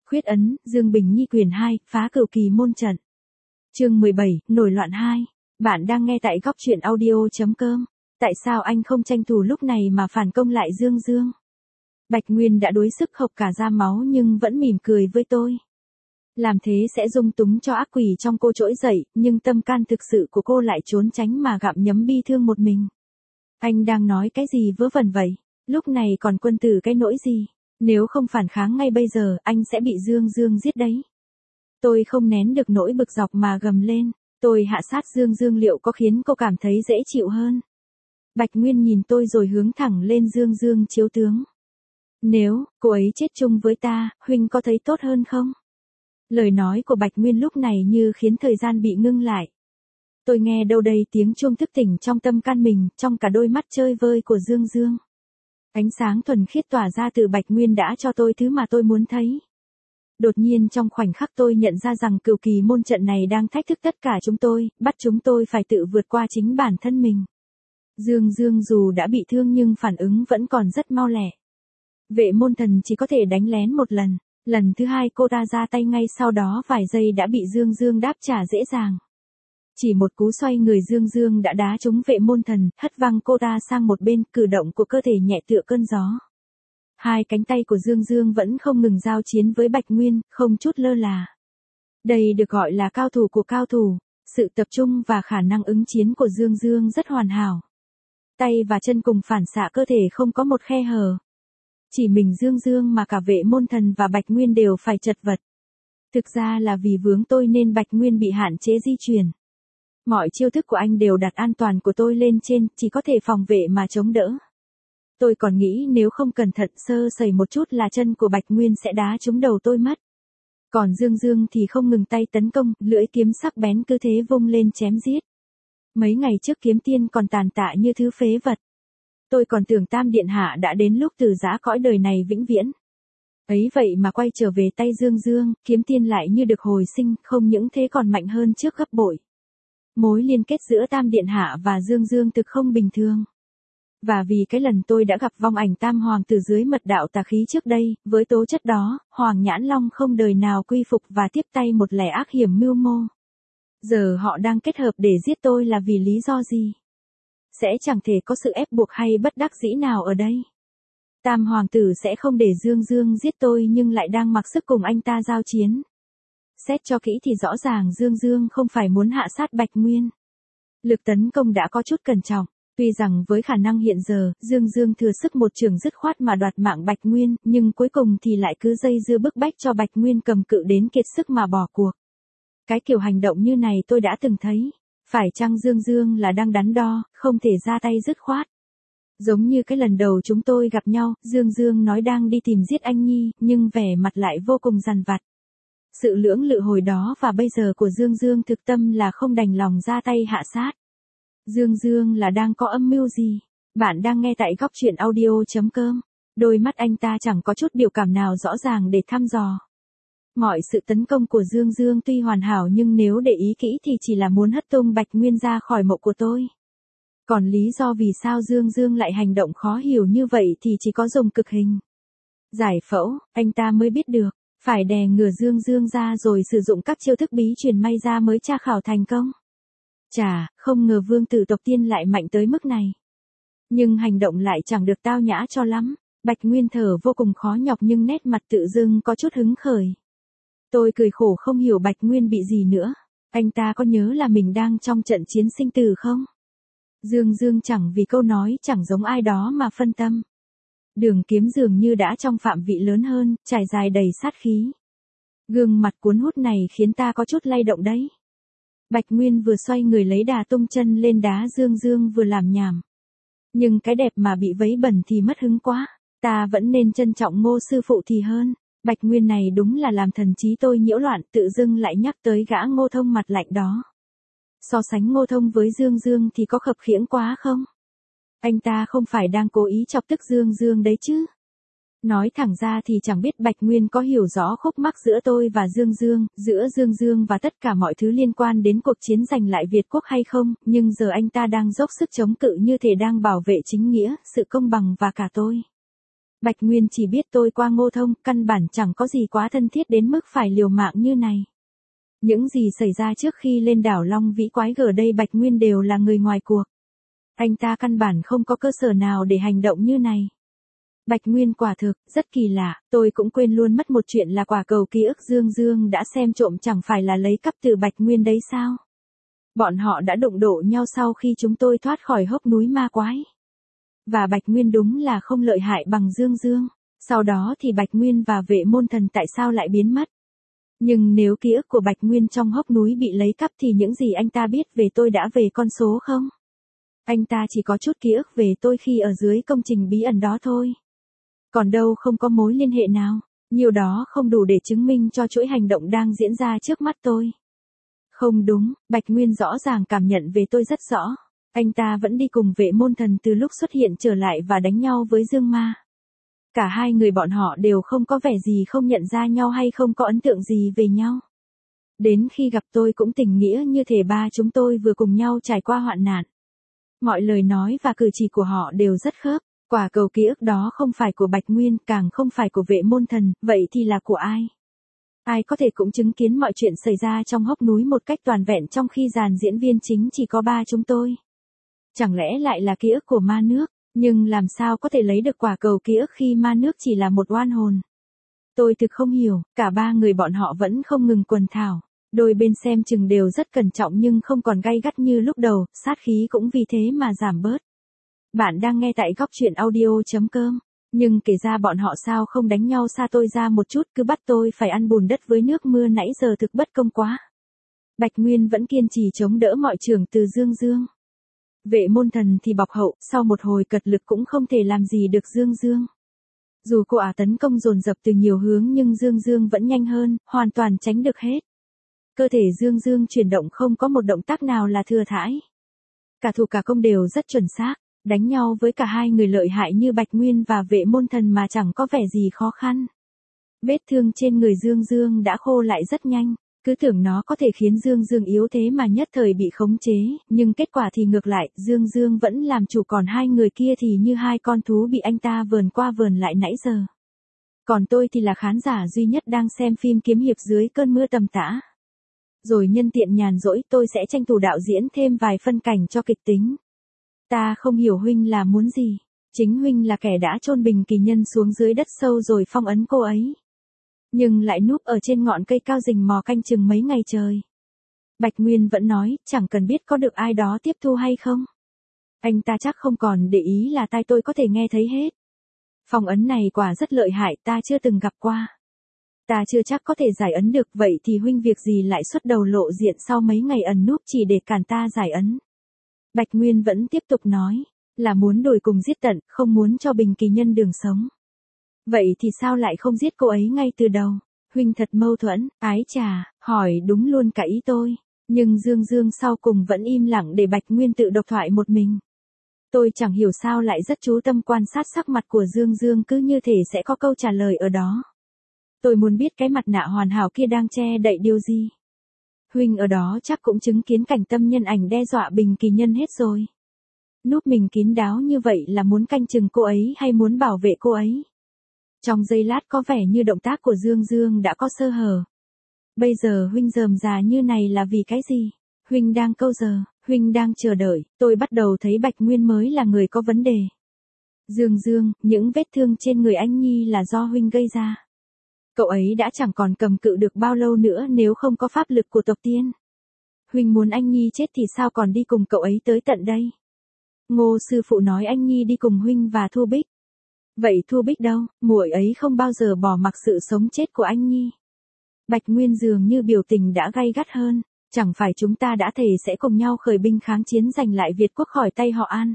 Khuyết ấn, Dương Bình Nhi quyển 2, phá cửu kỳ môn trận. Chương 17, nổi loạn 2. Bạn đang nghe tại góc truyện audio.com. Tại sao anh không tranh thủ lúc này mà phản công lại Dương Dương? Bạch Nguyên đã đuối sức hộc cả ra máu nhưng vẫn mỉm cười với tôi. Làm thế sẽ dung túng cho ác quỷ trong cô trỗi dậy, nhưng tâm can thực sự của cô lại trốn tránh mà gặm nhấm bi thương một mình. Anh đang nói cái gì vớ vẩn vậy? Lúc này còn quân tử cái nỗi gì? Nếu không phản kháng ngay bây giờ, anh sẽ bị Dương Dương giết đấy. Tôi không nén được nỗi bực dọc mà gầm lên. Tôi hạ sát Dương Dương liệu có khiến cô cảm thấy dễ chịu hơn? Bạch Nguyên nhìn tôi rồi hướng thẳng lên Dương Dương chiếu tướng. Nếu cô ấy chết chung với ta, huynh có thấy tốt hơn không? Lời nói của Bạch Nguyên lúc này như khiến thời gian bị ngưng lại. Tôi nghe đâu đây tiếng chuông thức tỉnh trong tâm can mình, trong cả đôi mắt chơi vơi của Dương Dương. Ánh sáng thuần khiết tỏa ra từ Bạch Nguyên đã cho tôi thứ mà tôi muốn thấy. Đột nhiên trong khoảnh khắc tôi nhận ra rằng cửu kỳ môn trận này đang thách thức tất cả chúng tôi, bắt chúng tôi phải tự vượt qua chính bản thân mình. Dương Dương dù đã bị thương nhưng phản ứng vẫn còn rất mau lẹ. Vệ môn thần chỉ có thể đánh lén một lần, lần thứ hai cô ta ra tay ngay sau đó vài giây đã bị Dương Dương đáp trả dễ dàng. Chỉ một cú xoay người Dương Dương đã đá trúng vệ môn thần, hất văng cô ta sang một bên, cử động của cơ thể nhẹ tựa cơn gió. Hai cánh tay của Dương Dương vẫn không ngừng giao chiến với Bạch Nguyên, không chút lơ là. Đây được gọi là cao thủ của cao thủ, sự tập trung và khả năng ứng chiến của Dương Dương rất hoàn hảo. Tay và chân cùng phản xạ cơ thể không có một khe hở. Chỉ mình Dương Dương mà cả vệ môn thần và Bạch Nguyên đều phải chật vật. Thực ra là vì vướng tôi nên Bạch Nguyên bị hạn chế di chuyển. Mọi chiêu thức của anh đều đặt an toàn của tôi lên trên, chỉ có thể phòng vệ mà chống đỡ. Tôi còn nghĩ nếu không cẩn thận sơ sẩy một chút là chân của Bạch Nguyên sẽ đá trúng đầu tôi mất. Còn Dương Dương thì không ngừng tay tấn công, lưỡi kiếm sắc bén cứ thế vung lên chém giết. Mấy ngày trước kiếm tiên còn tàn tạ như thứ phế vật. Tôi còn tưởng Tam Điện Hạ đã đến lúc từ giã cõi đời này vĩnh viễn. Ấy vậy mà quay trở về tay Dương Dương, kiếm tiên lại như được hồi sinh, không những thế còn mạnh hơn trước gấp bội. Mối liên kết giữa Tam Điện Hạ và Dương Dương thực không bình thường. Và vì cái lần tôi đã gặp vong ảnh Tam Hoàng từ dưới mật đạo tà khí trước đây, với tố chất đó, Hoàng Nhãn Long không đời nào quy phục và tiếp tay một lẻ ác hiểm mưu mô. Giờ họ đang kết hợp để giết tôi là vì lý do gì? Sẽ chẳng thể có sự ép buộc hay bất đắc dĩ nào ở đây. Tam Hoàng tử sẽ không để Dương Dương giết tôi nhưng lại đang mặc sức cùng anh ta giao chiến. Xét cho kỹ thì rõ ràng Dương Dương không phải muốn hạ sát Bạch Nguyên. Lực tấn công đã có chút cẩn trọng. Tuy rằng với khả năng hiện giờ, Dương Dương thừa sức một trường dứt khoát mà đoạt mạng Bạch Nguyên, nhưng cuối cùng thì lại cứ dây dưa bức bách cho Bạch Nguyên cầm cự đến kiệt sức mà bỏ cuộc. Cái kiểu hành động như này tôi đã từng thấy. Phải chăng Dương Dương là đang đắn đo, không thể ra tay dứt khoát. Giống như cái lần đầu chúng tôi gặp nhau, Dương Dương nói đang đi tìm giết anh Nhi, nhưng vẻ mặt lại vô cùng dằn vặt. Sự lưỡng lự hồi đó và bây giờ của Dương Dương thực tâm là không đành lòng ra tay hạ sát. Dương Dương là đang có âm mưu gì? Bạn đang nghe tại góc truyện audio.com. Đôi mắt anh ta chẳng có chút biểu cảm nào rõ ràng để thăm dò. Mọi sự tấn công của Dương Dương tuy hoàn hảo nhưng nếu để ý kỹ thì chỉ là muốn hất tung Bạch Nguyên ra khỏi mộ của tôi. Còn lý do vì sao Dương Dương lại hành động khó hiểu như vậy thì chỉ có dùng cực hình. Giải phẫu, anh ta mới biết được, phải đè ngửa Dương Dương ra rồi sử dụng các chiêu thức bí truyền may ra mới tra khảo thành công. Chà, không ngờ vương tử tộc tiên lại mạnh tới mức này. Nhưng hành động lại chẳng được tao nhã cho lắm. Bạch Nguyên thở vô cùng khó nhọc nhưng nét mặt tự dưng có chút hứng khởi. Tôi cười khổ không hiểu Bạch Nguyên bị gì nữa. Anh ta có nhớ là mình đang trong trận chiến sinh tử không? Dương Dương chẳng vì câu nói chẳng giống ai đó mà phân tâm. Đường kiếm dường như đã trong phạm vị lớn hơn, trải dài đầy sát khí. Gương mặt cuốn hút này khiến ta có chút lay động đấy. Bạch Nguyên vừa xoay người lấy đà tung chân lên đá Dương Dương vừa làm nhảm. Nhưng cái đẹp mà bị vấy bẩn thì mất hứng quá. Ta vẫn nên trân trọng Ngô sư phụ thì hơn. Bạch Nguyên này đúng là làm thần trí tôi nhiễu loạn, tự dưng lại nhắc tới gã Ngô Thông mặt lạnh đó. So sánh Ngô Thông với Dương Dương thì có khập khiễng quá không? Anh ta không phải đang cố ý chọc tức Dương Dương đấy chứ? Nói thẳng ra thì chẳng biết Bạch Nguyên có hiểu rõ khúc mắc giữa tôi và Dương Dương, giữa Dương Dương và tất cả mọi thứ liên quan đến cuộc chiến giành lại Việt Quốc hay không, nhưng giờ anh ta đang dốc sức chống cự như thể đang bảo vệ chính nghĩa, sự công bằng và cả tôi. Bạch Nguyên chỉ biết tôi qua Ngô Thông, căn bản chẳng có gì quá thân thiết đến mức phải liều mạng như này. Những gì xảy ra trước khi lên đảo Long Vĩ Quái ở đây Bạch Nguyên đều là người ngoài cuộc. Anh ta căn bản không có cơ sở nào để hành động như này. Bạch Nguyên quả thực, rất kỳ lạ, tôi cũng quên luôn mất một chuyện là quả cầu ký ức Dương Dương đã xem trộm chẳng phải là lấy cắp từ Bạch Nguyên đấy sao? Bọn họ đã đụng độ nhau sau khi chúng tôi thoát khỏi hốc núi ma quái. Và Bạch Nguyên đúng là không lợi hại bằng Dương Dương. Sau đó thì Bạch Nguyên và Vệ Môn Thần tại sao lại biến mất? Nhưng nếu ký ức của Bạch Nguyên trong hốc núi bị lấy cắp thì những gì anh ta biết về tôi đã về con số không? Anh ta chỉ có chút ký ức về tôi khi ở dưới công trình bí ẩn đó thôi. Còn đâu không có mối liên hệ nào, nhiều đó không đủ để chứng minh cho chuỗi hành động đang diễn ra trước mắt tôi. Không đúng, Bạch Nguyên rõ ràng cảm nhận về tôi rất rõ. Anh ta vẫn đi cùng Vệ Môn Thần từ lúc xuất hiện trở lại và đánh nhau với Dương Ma. Cả hai người bọn họ đều không có vẻ gì không nhận ra nhau hay không có ấn tượng gì về nhau. Đến khi gặp tôi cũng tình nghĩa như thể ba chúng tôi vừa cùng nhau trải qua hoạn nạn. Mọi lời nói và cử chỉ của họ đều rất khớp. Quả cầu ký ức đó không phải của Bạch Nguyên, càng không phải của Vệ Môn Thần, vậy thì là của ai? Ai có thể cũng chứng kiến mọi chuyện xảy ra trong hốc núi một cách toàn vẹn trong khi dàn diễn viên chính chỉ có ba chúng tôi? Chẳng lẽ lại là ký ức của ma nước? Nhưng làm sao có thể lấy được quả cầu ký ức khi ma nước chỉ là một oan hồn? Tôi thực không hiểu, cả ba người bọn họ vẫn không ngừng quần thảo. Đôi bên xem chừng đều rất cẩn trọng nhưng không còn gay gắt như lúc đầu, sát khí cũng vì thế mà giảm bớt. Bạn đang nghe tại góc truyện audio.com. Nhưng kể ra bọn họ sao không đánh nhau xa tôi ra một chút, cứ bắt tôi phải ăn bùn đất với nước mưa nãy giờ thực bất công quá. Bạch Nguyên vẫn kiên trì chống đỡ mọi trường từ Dương Dương. Vệ Môn Thần thì bọc hậu, sau một hồi cật lực cũng không thể làm gì được Dương Dương. Dù cô ả tấn công dồn dập từ nhiều hướng nhưng Dương Dương vẫn nhanh hơn, hoàn toàn tránh được hết. Cơ thể Dương Dương chuyển động không có một động tác nào là thừa thãi. Cả thủ cả công đều rất chuẩn xác. Đánh nhau với cả hai người lợi hại như Bạch Nguyên và Vệ Môn Thần mà chẳng có vẻ gì khó khăn. Vết thương trên người Dương Dương đã khô lại rất nhanh, cứ tưởng nó có thể khiến Dương Dương yếu thế mà nhất thời bị khống chế, nhưng kết quả thì ngược lại, Dương Dương vẫn làm chủ còn hai người kia thì như hai con thú bị anh ta vờn qua vờn lại nãy giờ. Còn tôi thì là khán giả duy nhất đang xem phim kiếm hiệp dưới cơn mưa tầm tã. Rồi nhân tiện nhàn rỗi tôi sẽ tranh thủ đạo diễn thêm vài phân cảnh cho kịch tính. Ta không hiểu huynh là muốn gì. Chính huynh là kẻ đã chôn Bình Kỳ Nhân xuống dưới đất sâu rồi phong ấn cô ấy. Nhưng lại núp ở trên ngọn cây cao rình mò canh chừng mấy ngày trời. Bạch Nguyên vẫn nói, chẳng cần biết có được ai đó tiếp thu hay không. Anh ta chắc không còn để ý là tai tôi có thể nghe thấy hết. Phong ấn này quả rất lợi hại, ta chưa từng gặp qua. Ta chưa chắc có thể giải ấn được, vậy thì huynh việc gì lại xuất đầu lộ diện sau mấy ngày ẩn núp chỉ để cản ta giải ấn. Bạch Nguyên vẫn tiếp tục nói, là muốn đuổi cùng giết tận, không muốn cho Bình Kỳ Nhân đường sống. Vậy thì sao lại không giết cô ấy ngay từ đầu? Huynh thật mâu thuẫn, ái chà, hỏi đúng luôn cả ý tôi. Nhưng Dương Dương sau cùng vẫn im lặng để Bạch Nguyên tự độc thoại một mình. Tôi chẳng hiểu sao lại rất chú tâm quan sát sắc mặt của Dương Dương cứ như thể sẽ có câu trả lời ở đó. Tôi muốn biết cái mặt nạ hoàn hảo kia đang che đậy điều gì. Huynh ở đó chắc cũng chứng kiến cảnh tâm nhân ảnh đe dọa Bình Kỳ Nhân hết rồi. Núp mình kín đáo như vậy là muốn canh chừng cô ấy hay muốn bảo vệ cô ấy? Trong giây lát có vẻ như động tác của Dương Dương đã có sơ hở. Bây giờ huynh rườm rà như này là vì cái gì? Huynh đang câu giờ, huynh đang chờ đợi, tôi bắt đầu thấy Bạch Nguyên mới là người có vấn đề. Dương Dương, những vết thương trên người anh Nhi là do huynh gây ra. Cậu ấy đã chẳng còn cầm cự được bao lâu nữa nếu không có pháp lực của tộc tiên. Huynh muốn anh Nhi chết thì sao còn đi cùng cậu ấy tới tận đây? Ngô sư phụ nói anh Nhi đi cùng huynh và Thu Bích. Vậy Thu Bích đâu? Muội ấy không bao giờ bỏ mặc sự sống chết của anh Nhi. Bạch Nguyên dường như biểu tình đã gay gắt hơn. Chẳng phải chúng ta đã thề sẽ cùng nhau khởi binh kháng chiến giành lại Việt quốc khỏi tay họ An?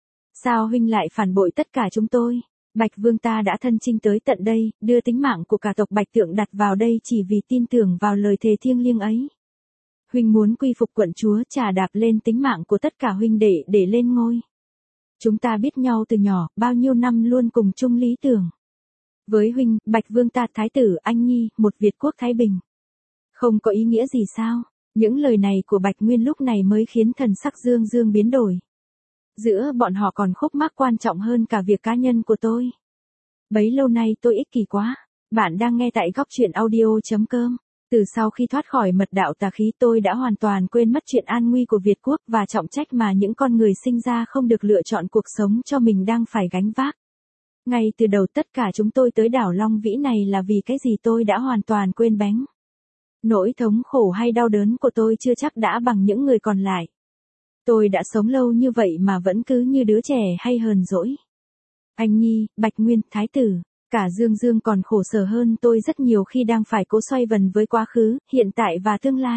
Sao huynh lại phản bội tất cả chúng tôi? Bạch Vương ta đã thân chinh tới tận đây, đưa tính mạng của cả tộc Bạch Tượng đặt vào đây chỉ vì tin tưởng vào lời thề thiêng liêng ấy. Huynh muốn quy phục quận chúa trà đạp lên tính mạng của tất cả huynh đệ để lên ngôi. Chúng ta biết nhau từ nhỏ, bao nhiêu năm luôn cùng chung lý tưởng. Với huynh, Bạch Vương ta thái tử anh Nhi, một Việt quốc thái bình. Không có ý nghĩa gì sao? Những lời này của Bạch Nguyên lúc này mới khiến thần sắc Dương Dương biến đổi. Giữa bọn họ còn khúc mắc quan trọng hơn cả việc cá nhân của tôi. Bấy lâu nay tôi ích kỷ quá. Bạn đang nghe tại góc truyện audio.com. Từ sau khi thoát khỏi mật đạo tà khí tôi đã hoàn toàn quên mất chuyện an nguy của Việt Quốc và trọng trách mà những con người sinh ra không được lựa chọn cuộc sống cho mình đang phải gánh vác. Ngay từ đầu tất cả chúng tôi tới đảo Long Vĩ này là vì cái gì tôi đã hoàn toàn quên bén. Nỗi thống khổ hay đau đớn của tôi chưa chắc đã bằng những người còn lại. Tôi đã sống lâu như vậy mà vẫn cứ như đứa trẻ hay hờn dỗi. Anh Nhi, Bạch Nguyên, Thái Tử, cả Dương Dương còn khổ sở hơn tôi rất nhiều khi đang phải cố xoay vần với quá khứ, hiện tại và tương lai.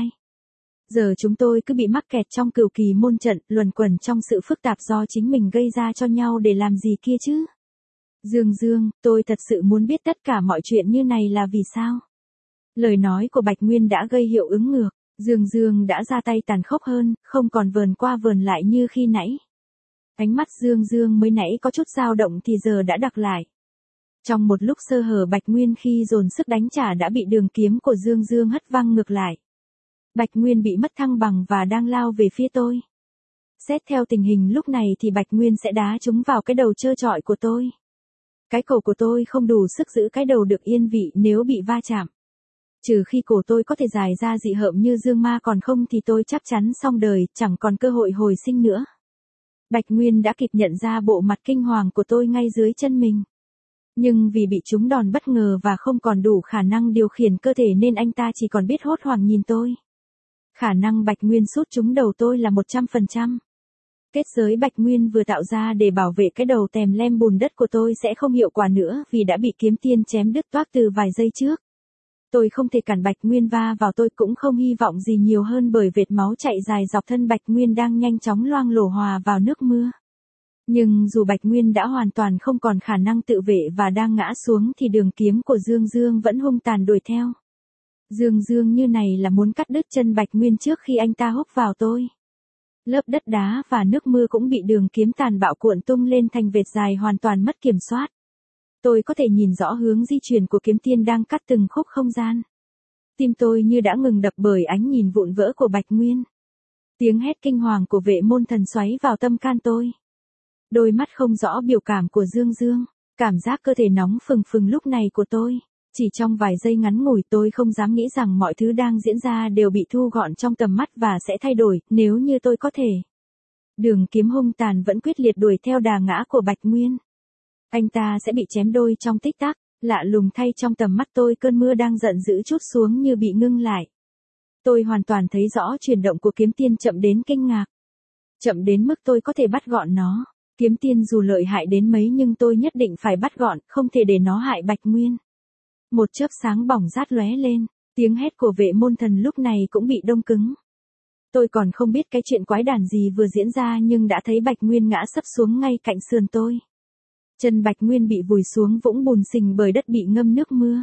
Giờ chúng tôi cứ bị mắc kẹt trong cửu kỳ môn trận, luẩn quẩn trong sự phức tạp do chính mình gây ra cho nhau để làm gì kia chứ. Dương Dương, tôi thật sự muốn biết tất cả mọi chuyện như này là vì sao. Lời nói của Bạch Nguyên đã gây hiệu ứng ngược, Dương Dương đã ra tay tàn khốc hơn, không còn vờn qua vờn lại như khi nãy. Ánh mắt Dương Dương mới nãy có chút dao động thì giờ đã đặc lại. Trong một lúc sơ hở Bạch Nguyên khi dồn sức đánh trả đã bị đường kiếm của Dương Dương hất văng ngược lại. Bạch Nguyên bị mất thăng bằng và đang lao về phía tôi. Xét theo tình hình lúc này thì Bạch Nguyên sẽ đá trúng vào cái đầu trơ trọi của tôi. Cái cổ của tôi không đủ sức giữ cái đầu được yên vị nếu bị va chạm. Trừ khi cổ tôi có thể dài ra dị hợm như Dương Ma, còn không thì tôi chắc chắn xong đời, chẳng còn cơ hội hồi sinh nữa. Bạch Nguyên đã kịp nhận ra bộ mặt kinh hoàng của tôi ngay dưới chân mình. Nhưng vì bị trúng đòn bất ngờ và không còn đủ khả năng điều khiển cơ thể nên anh ta chỉ còn biết hốt hoảng nhìn tôi. Khả năng Bạch Nguyên sút trúng đầu tôi là 100%. Kết giới Bạch Nguyên vừa tạo ra để bảo vệ cái đầu tèm lem bùn đất của tôi sẽ không hiệu quả nữa vì đã bị kiếm tiên chém đứt toác từ vài giây trước. Tôi không thể cản Bạch Nguyên va vào, tôi cũng không hy vọng gì nhiều hơn bởi vệt máu chạy dài dọc thân Bạch Nguyên đang nhanh chóng loang lổ hòa vào nước mưa. Nhưng dù Bạch Nguyên đã hoàn toàn không còn khả năng tự vệ và đang ngã xuống thì đường kiếm của Dương Dương vẫn hung tàn đuổi theo. Dương Dương như này là muốn cắt đứt chân Bạch Nguyên trước khi anh ta húc vào tôi. Lớp đất đá và nước mưa cũng bị đường kiếm tàn bạo cuộn tung lên thành vệt dài hoàn toàn mất kiểm soát. Tôi có thể nhìn rõ hướng di chuyển của kiếm tiên đang cắt từng khúc không gian. Tim tôi như đã ngừng đập bởi ánh nhìn vụn vỡ của Bạch Nguyên. Tiếng hét kinh hoàng của vệ môn thần xoáy vào tâm can tôi. Đôi mắt không rõ biểu cảm của Dương Dương, cảm giác cơ thể nóng phừng phừng lúc này của tôi. Chỉ trong vài giây ngắn ngủi tôi không dám nghĩ rằng mọi thứ đang diễn ra đều bị thu gọn trong tầm mắt và sẽ thay đổi nếu như tôi có thể. Đường kiếm hung tàn vẫn quyết liệt đuổi theo đà ngã của Bạch Nguyên. Anh ta sẽ bị chém đôi trong tích tắc, lạ lùng thay trong tầm mắt tôi cơn mưa đang giận dữ trút xuống như bị ngưng lại. Tôi hoàn toàn thấy rõ chuyển động của kiếm tiên chậm đến kinh ngạc. Chậm đến mức tôi có thể bắt gọn nó. Kiếm tiên dù lợi hại đến mấy nhưng tôi nhất định phải bắt gọn, không thể để nó hại Bạch Nguyên. Một chớp sáng bỏng rát lóe lên, tiếng hét của vệ môn thần lúc này cũng bị đông cứng. Tôi còn không biết cái chuyện quái đản gì vừa diễn ra nhưng đã thấy Bạch Nguyên ngã sấp xuống ngay cạnh sườn tôi. Chân Bạch Nguyên bị vùi xuống vũng bùn xình bởi đất bị ngâm nước mưa.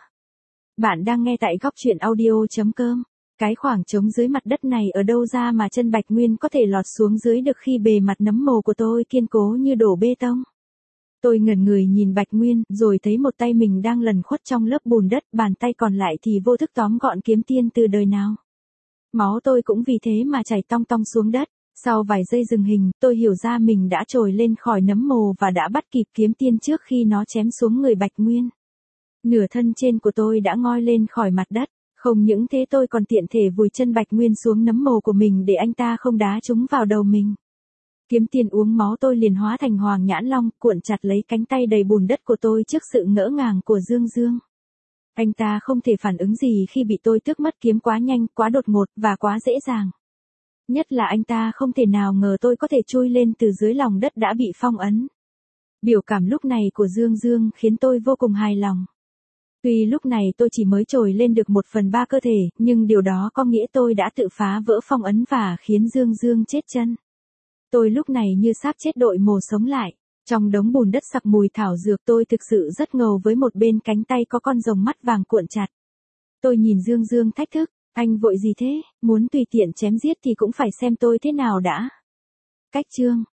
Bạn đang nghe tại góc truyện audio.com. Cái khoảng trống dưới mặt đất này ở đâu ra mà chân Bạch Nguyên có thể lọt xuống dưới được khi bề mặt nấm mồ của tôi kiên cố như đổ bê tông. Tôi ngẩn người nhìn Bạch Nguyên, rồi thấy một tay mình đang lẩn khuất trong lớp bùn đất, bàn tay còn lại thì vô thức tóm gọn kiếm tiên từ đời nào. Máu tôi cũng vì thế mà chảy tong tong xuống đất. Sau vài giây dừng hình, tôi hiểu ra mình đã trồi lên khỏi nấm mồ và đã bắt kịp kiếm tiên trước khi nó chém xuống người Bạch Nguyên. Nửa thân trên của tôi đã ngoi lên khỏi mặt đất. Không những thế tôi còn tiện thể vùi chân Bạch Nguyên xuống nấm mồ của mình để anh ta không đá trúng vào đầu mình. Kiếm tiên uống máu tôi liền hóa thành Hoàng Nhãn Long, cuộn chặt lấy cánh tay đầy bùn đất của tôi trước sự ngỡ ngàng của Dương Dương. Anh ta không thể phản ứng gì khi bị tôi tước mất kiếm quá nhanh, quá đột ngột và quá dễ dàng. Nhất là anh ta không thể nào ngờ tôi có thể chui lên từ dưới lòng đất đã bị phong ấn. Biểu cảm lúc này của Dương Dương khiến tôi vô cùng hài lòng. Tuy lúc này tôi chỉ mới trồi lên được 1/3 cơ thể, nhưng điều đó có nghĩa tôi đã tự phá vỡ phong ấn và khiến Dương Dương chết chân. Tôi lúc này như xác chết đội mồ sống lại. Trong đống bùn đất sặc mùi thảo dược tôi thực sự rất ngầu với một bên cánh tay có con rồng mắt vàng cuộn chặt. Tôi nhìn Dương Dương thách thức, anh vội gì thế, muốn tùy tiện chém giết thì cũng phải xem tôi thế nào đã. Cách chương